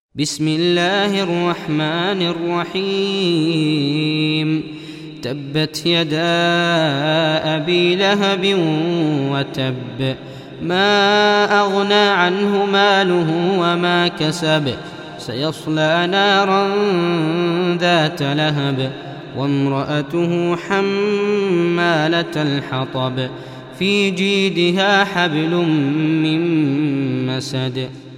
بسم الله الرحمن الرحيم تبت يدا أبي لهب وتب ما أغنى عنه ماله وما كسب سيصلى نارا ذات لهب وامرأته حمالة الحطب في جيدها حبل من مسد